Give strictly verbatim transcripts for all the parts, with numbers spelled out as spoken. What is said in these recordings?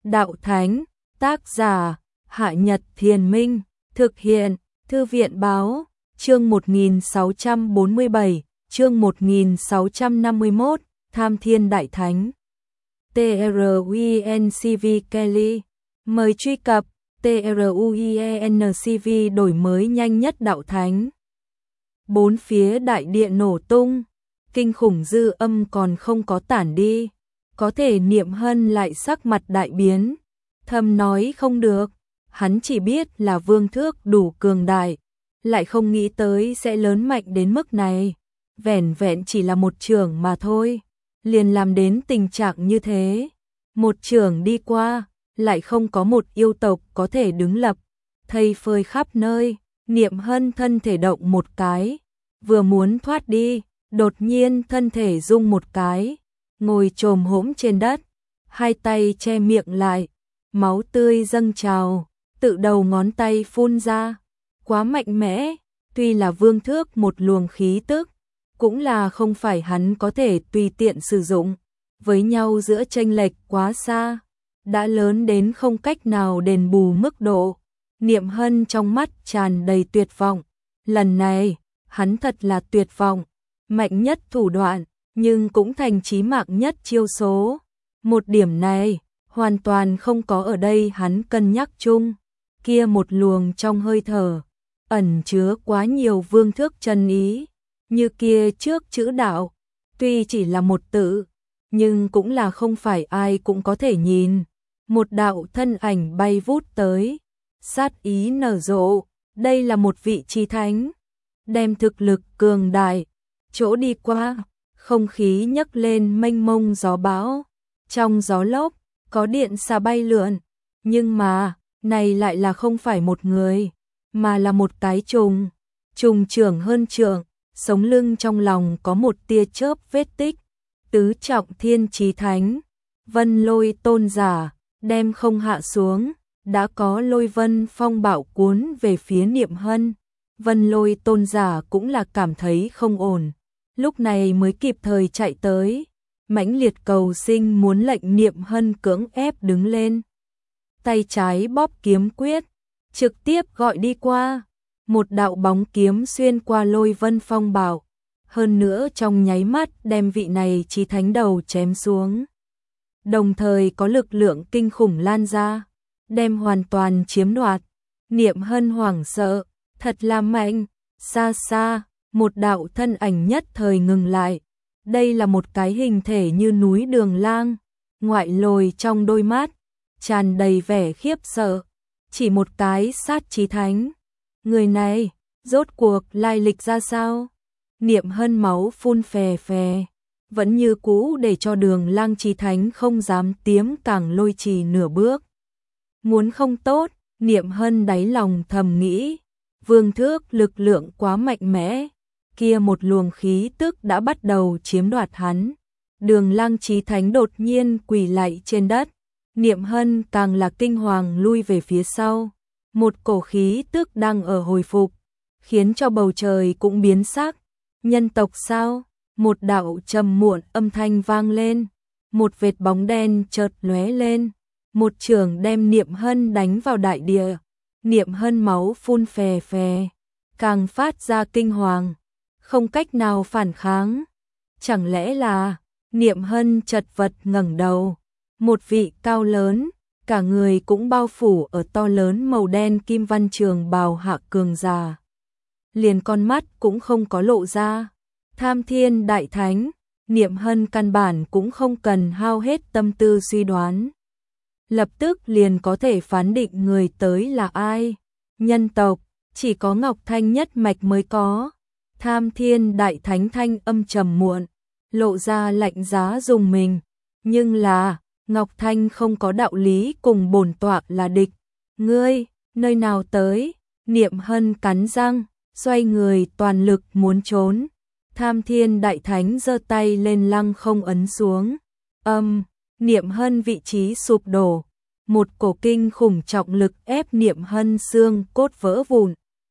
Đạo Thánh, tác giả, Hạ Nhật Thiền Minh, thực hiện, Thư viện Báo, chương một nghìn sáu trăm bốn mươi bảy, chương một nghìn sáu trăm năm mươi mốt, Tham Thiên Đại Thánh. TRUENCV Kelly, mời truy cập TRUENCV đổi mới nhanh nhất Đạo Thánh. Bốn phía đại địa nổ tung, kinh khủng dư âm còn không có tản đi, có thể Niệm Hân lại sắc mặt đại biến, thầm nói không được, hắn chỉ biết là vương thước đủ cường đại, lại không nghĩ tới sẽ lớn mạnh đến mức này, vẻn vẹn chỉ là một chưởng mà thôi, liền làm đến tình trạng như thế, một chưởng đi qua, lại không có một yêu tộc có thể đứng lập, thây phơi khắp nơi, Niệm Hân thân thể động một cái, vừa muốn thoát đi, đột nhiên thân thể rung một cái, ngồi chồm hổm trên đất, hai tay che miệng lại, máu tươi dâng trào, tự đầu ngón tay phun ra, quá mạnh mẽ, tuy là vương thước một luồng khí tức, cũng là không phải hắn có thể tùy tiện sử dụng, với nhau giữa chênh lệch quá xa, đã lớn đến không cách nào đền bù mức độ. Niệm Hân trong mắt tràn đầy tuyệt vọng, lần này, hắn thật là tuyệt vọng, mạnh nhất thủ đoạn, nhưng cũng thành chí mạng nhất chiêu số. Một điểm này, hoàn toàn không có ở đây hắn cân nhắc chung, kia một luồng trong hơi thở, ẩn chứa quá nhiều vương thước chân ý, như kia trước chữ đạo, tuy chỉ là một tự, nhưng cũng là không phải ai cũng có thể nhìn. Một đạo thân ảnh bay vút tới, sát ý nở rộ, đây là một vị chí thánh, đem thực lực cường đại, chỗ đi qua, không khí nhấc lên mênh mông gió bão, trong gió lốc, có điện xà bay lượn, nhưng mà, này lại là không phải một người, mà là một cái trùng, trùng trưởng hơn trưởng, sống lưng trong lòng có một tia chớp vết tích, tứ trọng thiên chí thánh, Vân Lôi tôn giả, đem không hạ xuống, đã có lôi vân phong bạo cuốn về phía Niệm Hân, Vân Lôi tôn giả cũng là cảm thấy không ổn, lúc này mới kịp thời chạy tới, mãnh liệt cầu sinh muốn lệnh Niệm Hân cưỡng ép đứng lên, tay trái bóp kiếm quyết, trực tiếp gọi đi qua, một đạo bóng kiếm xuyên qua lôi vân phong bạo, hơn nữa trong nháy mắt đem vị này chí thánh đầu chém xuống. Đồng thời có lực lượng kinh khủng lan ra, đem hoàn toàn chiếm đoạt. Niệm Hân hoảng sợ, thật là mạnh, xa xa, một đạo thân ảnh nhất thời ngừng lại. Đây là một cái hình thể như núi Đường Lang, ngoại lồi trong đôi mắt, tràn đầy vẻ khiếp sợ, chỉ một cái sát chí thánh. Người này, rốt cuộc lai lịch ra sao? Niệm Hân máu phun phè phè, vẫn như cũ để cho Đường Lang chí thánh không dám tiếm càng lôi trì nửa bước. Muốn không tốt, Niệm Hân đáy lòng thầm nghĩ, vương thước lực lượng quá mạnh mẽ, kia một luồng khí tức đã bắt đầu chiếm đoạt hắn. Đường Lang chí thánh đột nhiên quỳ lạy trên đất, Niệm Hân càng là kinh hoàng lui về phía sau, một cổ khí tức đang ở hồi phục, khiến cho bầu trời cũng biến sắc. Nhân tộc sao? Một đạo trầm muộn âm thanh vang lên, một vệt bóng đen chợt lóe lên, một chưởng đem Niệm Hân đánh vào đại địa. Niệm Hân máu phun phè phè, càng phát ra kinh hoàng, không cách nào phản kháng. Chẳng lẽ là, Niệm Hân chật vật ngẩng đầu, một vị cao lớn, cả người cũng bao phủ ở to lớn màu đen kim văn trường bào hạ cường giả. Liền con mắt cũng không có lộ ra. Tham Thiên Đại Thánh, Niệm Hân căn bản cũng không cần hao hết tâm tư suy đoán. Lập tức liền có thể phán định người tới là ai. Nhân tộc, chỉ có Ngọc Thanh nhất mạch mới có. Tham Thiên Đại Thánh thanh âm trầm muộn, lộ ra lạnh giá dùng mình. Nhưng là, Ngọc Thanh không có đạo lý cùng bổn tọa là địch. Ngươi, nơi nào tới? Niệm Hân cắn răng, xoay người toàn lực muốn trốn. Tham Thiên Đại Thánh giơ tay lên lăng không ấn xuống. Âm, Niệm Hân vị trí sụp đổ. Một cổ kinh khủng trọng lực ép Niệm Hân xương cốt vỡ vụn.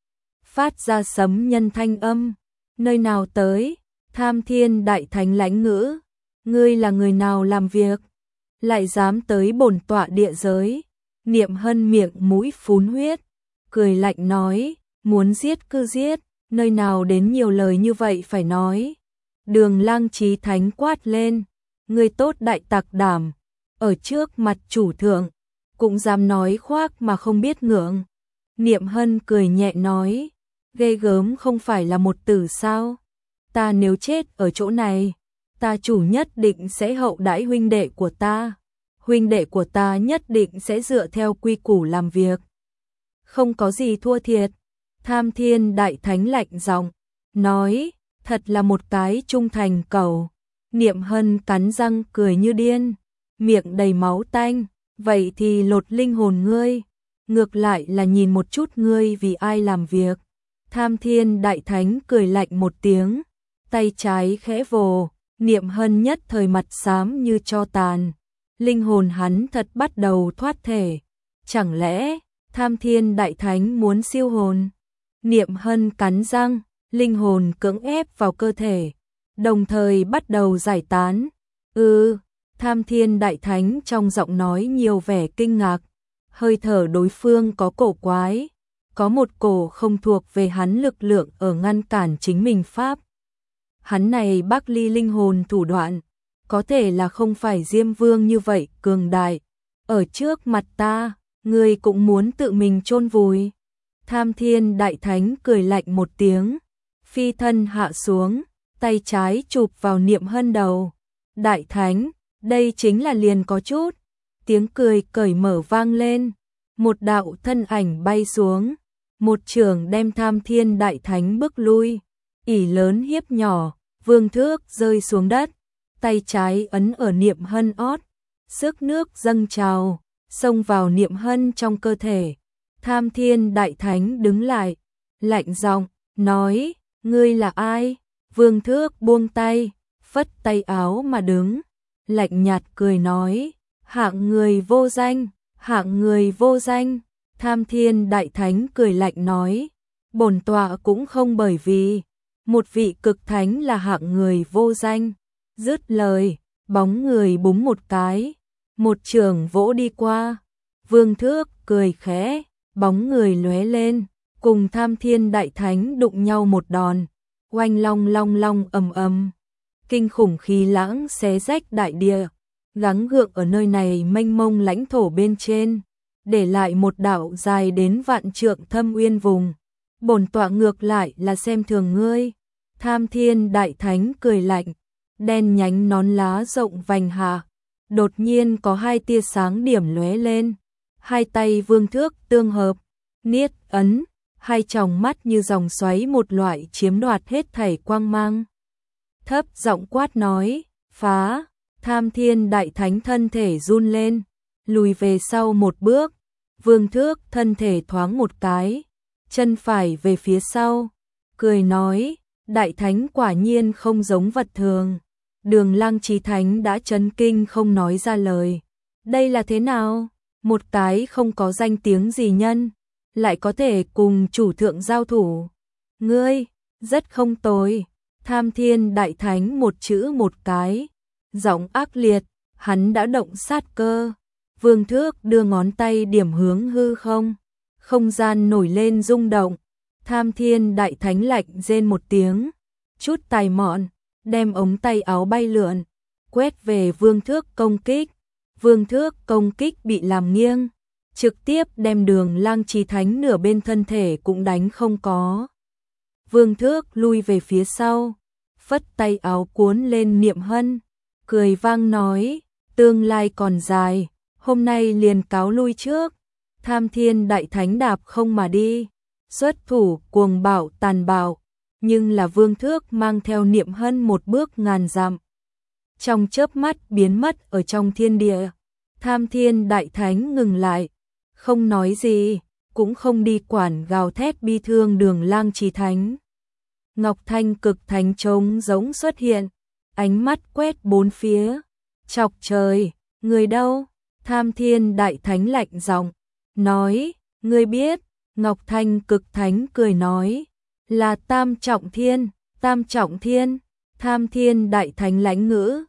Phát ra sấm nhân thanh âm. Nơi nào tới? Tham Thiên Đại Thánh lãnh ngữ. Ngươi là người nào làm việc? lại dám tới bổn tọa địa giới. Niệm Hân miệng mũi phún huyết, cười lạnh nói, muốn giết cứ giết, nơi nào đến nhiều lời như vậy phải nói. Đường Lang Chí Thánh quát lên, ngươi tốt đại tặc đảm, ở trước mặt chủ thượng, cũng dám nói khoác mà không biết ngượng. Niệm Hân cười nhẹ nói, ghê gớm không phải là một từ sao, ta nếu chết ở chỗ này, ta chủ nhất định sẽ hậu đãi huynh đệ của ta, huynh đệ của ta nhất định sẽ dựa theo quy củ làm việc, không có gì thua thiệt. Tham Thiên Đại Thánh lạnh giọng nói, thật là một cái trung thành cầu. Niệm Hân cắn răng cười như điên, miệng đầy máu tanh, vậy thì lột linh hồn ngươi, ngược lại là nhìn một chút ngươi vì ai làm việc. Tham Thiên Đại Thánh cười lạnh một tiếng, tay trái khẽ vồ, Niệm Hân nhất thời mặt xám như tro tàn, linh hồn hắn thật bắt đầu thoát thể. Chẳng lẽ Tham Thiên Đại Thánh muốn siêu hồn? Niệm Hân cắn răng, linh hồn cưỡng ép vào cơ thể, đồng thời bắt đầu giải tán. Ừ, Tham Thiên Đại Thánh trong giọng nói nhiều vẻ kinh ngạc, hơi thở đối phương có cổ quái, có một cổ không thuộc về hắn lực lượng ở ngăn cản chính mình pháp. Hắn này Bắc Ly linh hồn thủ đoạn, có thể là không phải Diêm Vương như vậy cường đại, ở trước mặt ta, ngươi cũng muốn tự mình chôn vùi. Tham Thiên Đại Thánh cười lạnh một tiếng, phi thân hạ xuống, tay trái chụp vào Niệm Hân đầu. Đại Thánh, đây chính là liền có chút. Tiếng cười cởi mở vang lên, một đạo thân ảnh bay xuống, một chưởng đem Tham Thiên Đại Thánh bức lui, ỷ lớn hiếp nhỏ, vương thước rơi xuống đất, tay trái ấn ở Niệm Hân ót, sức nước dâng trào, xông vào Niệm Hân trong cơ thể. Tham Thiên Đại Thánh đứng lại, lạnh giọng nói, ngươi là ai? Vương thước buông tay, phất tay áo mà đứng, lạnh nhạt cười nói, hạng người vô danh, hạng người vô danh. Tham Thiên Đại Thánh cười lạnh nói, bổn tọa cũng không bởi vì một vị cực thánh là hạng người vô danh. Dứt lời, bóng người búng một cái, một chưởng vỗ đi qua. Vương thước cười khẽ, bóng người lóe lên, cùng Tham Thiên Đại Thánh đụng nhau một đòn, oanh long long long ầm ầm, kinh khủng khí lãng xé rách đại địa, gắng gượng ở nơi này mênh mông lãnh thổ bên trên, để lại một đạo dài đến vạn trượng thâm uyên vùng. Bổn tọa ngược lại là xem thường ngươi. Tham Thiên Đại Thánh cười lạnh, đen nhánh nón lá rộng vành hạ, đột nhiên có hai tia sáng điểm lóe lên, hai tay vương thước tương hợp, niết ấn, hai tròng mắt như dòng xoáy một loại chiếm đoạt hết thảy quang mang. Thấp giọng quát nói, phá. Tham Thiên Đại Thánh thân thể run lên, lùi về sau một bước, vương thước thân thể thoáng một cái, chân phải về phía sau, cười nói, Đại Thánh quả nhiên không giống vật thường. Đường Lang Chí Thánh đã chấn kinh không nói ra lời. Đây là thế nào? Một cái không có danh tiếng gì nhân, lại có thể cùng chủ thượng giao thủ. Ngươi, rất không tồi. Tham Thiên Đại Thánh một chữ một cái, giọng ác liệt, hắn đã động sát cơ. Vương thước đưa ngón tay điểm hướng hư không, không gian nổi lên rung động. Tham Thiên Đại Thánh lạnh rên một tiếng, chút tài mọn, đem ống tay áo bay lượn, quét về vương thước công kích. Vương thước công kích bị làm nghiêng, trực tiếp đem Đường Lang Chí Thánh nửa bên thân thể cũng đánh không có. Vương thước lui về phía sau, phất tay áo cuốn lên Niệm Hân, cười vang nói, tương lai còn dài, hôm nay liền cáo lui trước. Tham Thiên Đại Thánh đạp không mà đi, xuất thủ cuồng bạo tàn bạo, nhưng là vương thước mang theo Niệm Hân một bước ngàn dặm, trong chớp mắt biến mất ở trong thiên địa. Tham Thiên Đại Thánh ngừng lại, không nói gì, cũng không đi quản gào thét bi thương Đường Lang Chí Thánh. Ngọc Thanh Cực Thánh trống giống xuất hiện, ánh mắt quét bốn phía, chọc trời, người đâu? Tham Thiên Đại Thánh lạnh giọng nói, ngươi biết? Ngọc Thanh Cực Thánh cười nói, là Tam Trọng Thiên. Tam Trọng Thiên. Tham Thiên Đại Thánh lãnh ngữ,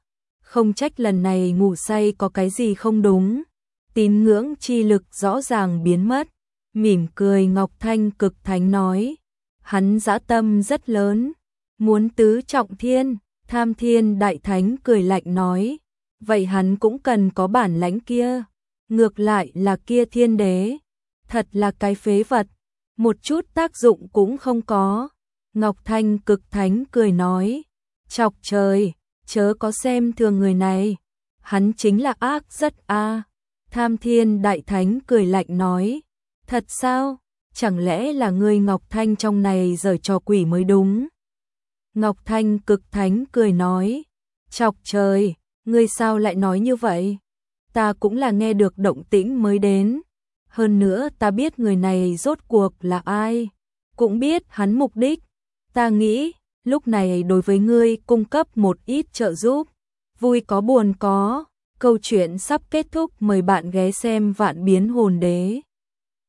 không trách lần này ngủ say có cái gì không đúng. Tín ngưỡng chi lực rõ ràng biến mất. Mỉm cười Ngọc Thanh Cực Thánh nói, hắn dã tâm rất lớn, muốn tứ trọng thiên. Tham Thiên Đại Thánh cười lạnh nói, vậy hắn cũng cần có bản lãnh kia. Ngược lại là kia thiên đế, thật là cái phế vật, một chút tác dụng cũng không có. Ngọc Thanh Cực Thánh cười nói, chọc trời, chớ có xem thường người này, hắn chính là ác rất a. Tham Thiên Đại Thánh cười lạnh nói, thật sao, chẳng lẽ là ngươi Ngọc Thanh trong này giở trò quỷ mới đúng. Ngọc Thanh Cực Thánh cười nói, chọc trời, ngươi sao lại nói như vậy? Ta cũng là nghe được động tĩnh mới đến. Hơn nữa ta biết người này rốt cuộc là ai, cũng biết hắn mục đích. Ta nghĩ, lúc này đối với ngươi cung cấp một ít trợ giúp, vui có buồn có. Câu chuyện sắp kết thúc, mời bạn ghé xem Vạn Biến Hồn Đế.